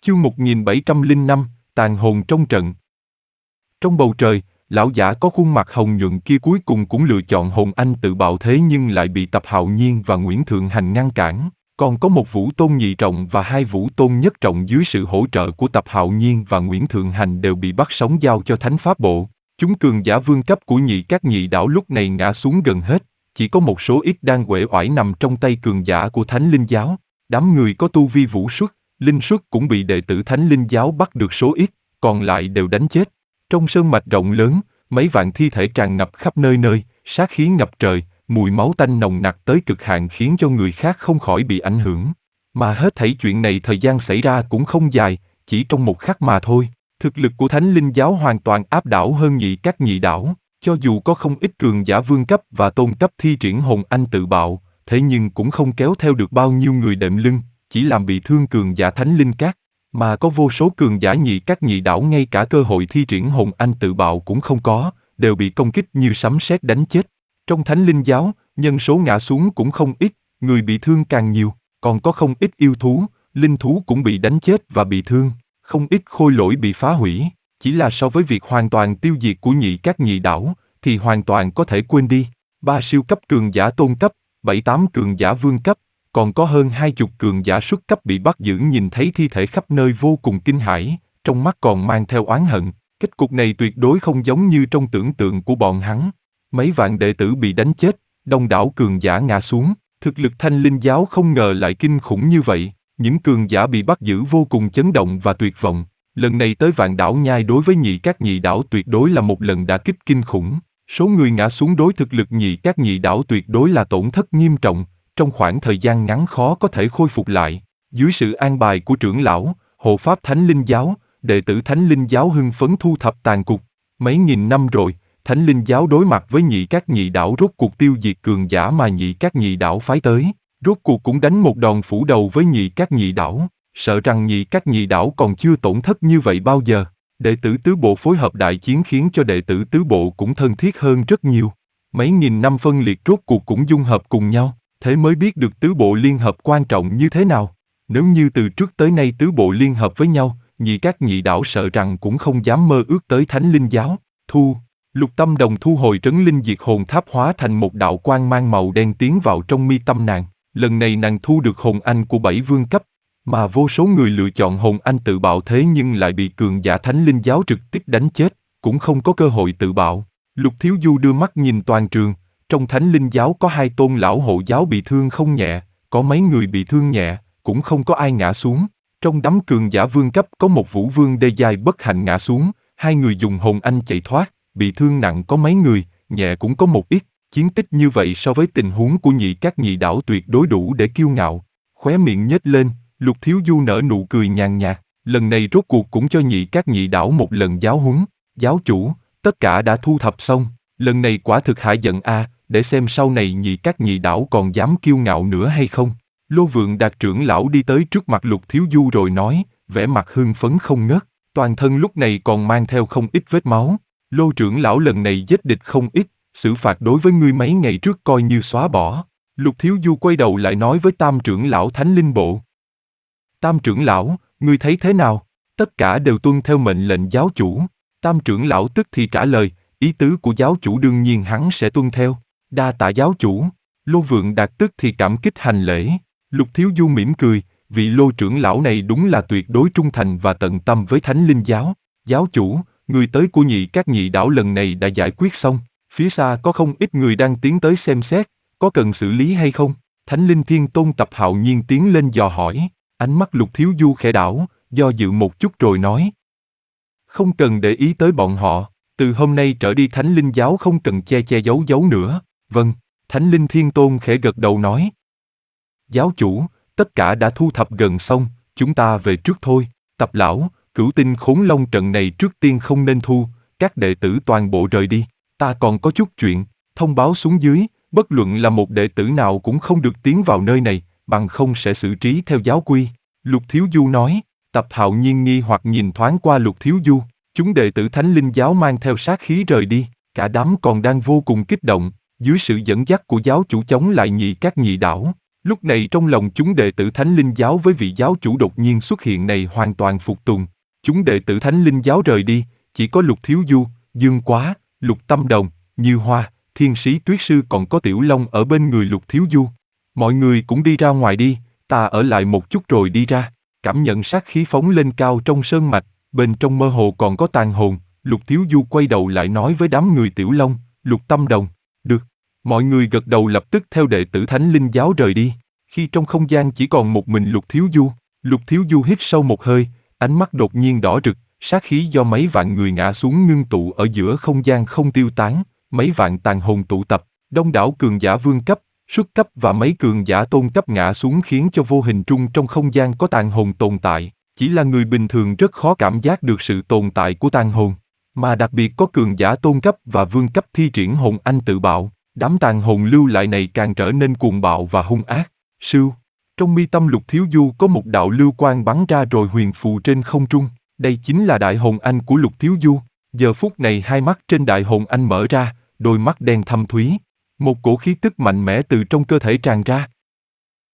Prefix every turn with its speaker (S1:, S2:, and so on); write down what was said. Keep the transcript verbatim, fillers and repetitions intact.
S1: Chương một nghìn bảy trăm lẻ năm, tàn hồn trong trận. Trong bầu trời, lão giả có khuôn mặt hồng nhuận kia cuối cùng cũng lựa chọn hồn anh tự bạo, thế nhưng lại bị Tập Hạo Nhiên và Nguyễn Thượng Hành ngăn cản. Còn có một vũ tôn nhị trọng và hai vũ tôn nhất trọng dưới sự hỗ trợ của Tập Hạo Nhiên và Nguyễn Thượng Hành đều bị bắt sống giao cho Thánh Pháp Bộ. Chúng cường giả vương cấp của nhị các nhị đảo lúc này ngã xuống gần hết, chỉ có một số ít đang uể oải nằm trong tay cường giả của Thánh Linh Giáo. Đám người có tu vi vũ xuất, linh xuất cũng bị đệ tử Thánh Linh Giáo bắt được số ít, còn lại đều đánh chết. Trong sơn mạch rộng lớn, mấy vạn thi thể tràn ngập khắp nơi nơi, sát khí ngập trời, mùi máu tanh nồng nặc tới cực hạn khiến cho người khác không khỏi bị ảnh hưởng. Mà hết thảy chuyện này thời gian xảy ra cũng không dài, chỉ trong một khắc mà thôi. Thực lực của Thánh Linh Giáo hoàn toàn áp đảo hơn nhị các nhị đảo, cho dù có không ít cường giả vương cấp và tôn cấp thi triển hồn anh tự bạo, thế nhưng cũng không kéo theo được bao nhiêu người đệm lưng, chỉ làm bị thương cường giả Thánh Linh Các. Mà có vô số cường giả nhị các nhị đảo ngay cả cơ hội thi triển hồn anh tự bạo cũng không có, đều bị công kích như sấm sét đánh chết. Trong Thánh Linh Giáo, nhân số ngã xuống cũng không ít, người bị thương càng nhiều, còn có không ít yêu thú, linh thú cũng bị đánh chết và bị thương, không ít khôi lỗi bị phá hủy. Chỉ là so với việc hoàn toàn tiêu diệt của nhị các nhị đảo, thì hoàn toàn có thể quên đi. Ba siêu cấp cường giả tôn cấp, bảy tám cường giả vương cấp, còn có hơn hai chục cường giả xuất cấp bị bắt giữ nhìn thấy thi thể khắp nơi vô cùng kinh hãi, trong mắt còn mang theo oán hận. Kết cục này tuyệt đối không giống như trong tưởng tượng của bọn hắn. Mấy vạn đệ tử bị đánh chết, đông đảo cường giả ngã xuống, thực lực Thanh Linh Giáo không ngờ lại kinh khủng như vậy. Những cường giả bị bắt giữ vô cùng chấn động và tuyệt vọng. Lần này tới Vạn Đảo Nhai đối với nhị các nhị đảo tuyệt đối là một lần đả kích kinh khủng. Số người ngã xuống đối thực lực nhị các nhị đảo tuyệt đối là tổn thất nghiêm trọng, trong khoảng thời gian ngắn khó có thể khôi phục lại. Dưới sự an bài của trưởng lão, hộ pháp Thánh Linh Giáo, đệ tử Thánh Linh Giáo hưng phấn thu thập tàn cục. Mấy nghìn năm rồi, Thánh Linh Giáo đối mặt với nhị các nhị đảo rốt cuộc tiêu diệt cường giả mà nhị các nhị đảo phái tới. Rốt cuộc cũng đánh một đòn phủ đầu với nhị các nhị đảo, sợ rằng nhị các nhị đảo còn chưa tổn thất như vậy bao giờ. Đệ tử tứ bộ phối hợp đại chiến khiến cho đệ tử tứ bộ cũng thân thiết hơn rất nhiều. Mấy nghìn năm phân liệt rốt cuộc cũng dung hợp cùng nhau, thế mới biết được tứ bộ liên hợp quan trọng như thế nào. Nếu như từ trước tới nay tứ bộ liên hợp với nhau, nhị các nhị đảo sợ rằng cũng không dám mơ ước tới Thánh Linh Giáo. Thu, Lục Tâm Đồng thu hồi trấn linh diệt hồn tháp hóa thành một đạo quang mang màu đen tiến vào trong mi tâm nàng. Lần này nàng thu được hồn anh của bảy vương cấp, mà vô số người lựa chọn hồn anh tự bạo thế nhưng lại bị cường giả Thánh Linh Giáo trực tiếp đánh chết, cũng không có cơ hội tự bạo. Lục Thiếu Du đưa mắt nhìn toàn trường, trong Thánh Linh Giáo có hai tôn lão hộ giáo bị thương không nhẹ, có mấy người bị thương nhẹ, cũng không có ai ngã xuống. Trong đám cường giả vương cấp có một vũ vương đê giai bất hạnh ngã xuống, hai người dùng hồn anh chạy thoát, bị thương nặng có mấy người, nhẹ cũng có một ít. Chiến tích như vậy so với tình huống của nhị các nhị đảo tuyệt đối đủ để kiêu ngạo. Khóe miệng nhếch lên, Lục Thiếu Du nở nụ cười nhàn nhạt, lần này rốt cuộc cũng cho nhị các nhị đảo một lần giáo huấn. Giáo chủ, tất cả đã thu thập xong, lần này quả thực hả giận a, để xem sau này nhị các nhị đảo còn dám kiêu ngạo nữa hay không. Lô Vượng Đạt trưởng lão đi tới trước mặt Lục Thiếu Du rồi nói, vẻ mặt hưng phấn không ngớt, toàn thân lúc này còn mang theo không ít vết máu. Lô trưởng lão lần này giết địch không ít, xử phạt đối với ngươi mấy ngày trước coi như xóa bỏ. Lục Thiếu Du quay đầu lại nói với Tam trưởng lão Thánh Linh Bộ. Tam trưởng lão, ngươi thấy thế nào? Tất cả đều tuân theo mệnh lệnh giáo chủ. Tam trưởng lão tức thì trả lời, ý tứ của giáo chủ đương nhiên hắn sẽ tuân theo. Đa tạ giáo chủ. Lô Vượng Đạt tức thì cảm kích hành lễ. Lục Thiếu Du mỉm cười, vị Lô trưởng lão này đúng là tuyệt đối trung thành và tận tâm với Thánh Linh Giáo. Giáo chủ, người tới của nhị các nhị đảo lần này đã giải quyết xong. Phía xa có không ít người đang tiến tới xem xét, có cần xử lý hay không? Thánh Linh Thiên Tôn Tập Hạo Nhiên tiến lên dò hỏi, ánh mắt Lục Thiếu Du khẽ đảo, do dự một chút rồi nói. Không cần để ý tới bọn họ, từ hôm nay trở đi Thánh Linh Giáo không cần che che giấu giấu nữa. Vâng, Thánh Linh Thiên Tôn khẽ gật đầu nói. Giáo chủ, tất cả đã thu thập gần xong, chúng ta về trước thôi. Tập lão, Cửu Tinh Khốn Long trận này trước tiên không nên thu, các đệ tử toàn bộ rời đi. Ta còn có chút chuyện, thông báo xuống dưới, bất luận là một đệ tử nào cũng không được tiến vào nơi này, bằng không sẽ xử trí theo giáo quy. Lục Thiếu Du nói. Tập Hạo Nhiên nghi hoặc nhìn thoáng qua Lục Thiếu Du, chúng đệ tử Thánh Linh Giáo mang theo sát khí rời đi, cả đám còn đang vô cùng kích động, dưới sự dẫn dắt của giáo chủ chống lại nhị các nhị đảo. Lúc này trong lòng chúng đệ tử Thánh Linh Giáo với vị giáo chủ đột nhiên xuất hiện này hoàn toàn phục tùng. Chúng đệ tử Thánh Linh Giáo rời đi, chỉ có Lục Thiếu Du, Dương Quá, Lục Tâm Đồng, Như Hoa, Thiên Sĩ Tuyết Sư còn có Tiểu Long ở bên người Lục Thiếu Du. Mọi người cũng đi ra ngoài đi, ta ở lại một chút rồi đi ra. Cảm nhận sát khí phóng lên cao trong sơn mạch, bên trong mơ hồ còn có tàn hồn. Lục Thiếu Du quay đầu lại nói với đám người Tiểu Long, Lục Tâm Đồng, được. Mọi người gật đầu lập tức theo đệ tử Thánh Linh Giáo rời đi. Khi trong không gian chỉ còn một mình Lục Thiếu Du, Lục Thiếu Du hít sâu một hơi, ánh mắt đột nhiên đỏ rực, sát khí do mấy vạn người ngã xuống ngưng tụ ở giữa không gian không tiêu tán, mấy vạn tàn hồn tụ tập, đông đảo cường giả vương cấp, xuất cấp và mấy cường giả tôn cấp ngã xuống khiến cho vô hình trung trong không gian có tàn hồn tồn tại. Chỉ là người bình thường rất khó cảm giác được sự tồn tại của tàn hồn, mà đặc biệt có cường giả tôn cấp và vương cấp thi triển hồn anh tự bạo, đám tàn hồn lưu lại này càng trở nên cuồng bạo và hung ác. Sưu, trong mi tâm Lục Thiếu Du có một đạo lưu quang bắn ra rồi huyền phù trên không trung, đây chính là đại hồn anh của Lục Thiếu Du. Giờ phút này hai mắt trên đại hồn anh mở ra, đôi mắt đen thâm thúy, một cổ khí tức mạnh mẽ từ trong cơ thể tràn ra,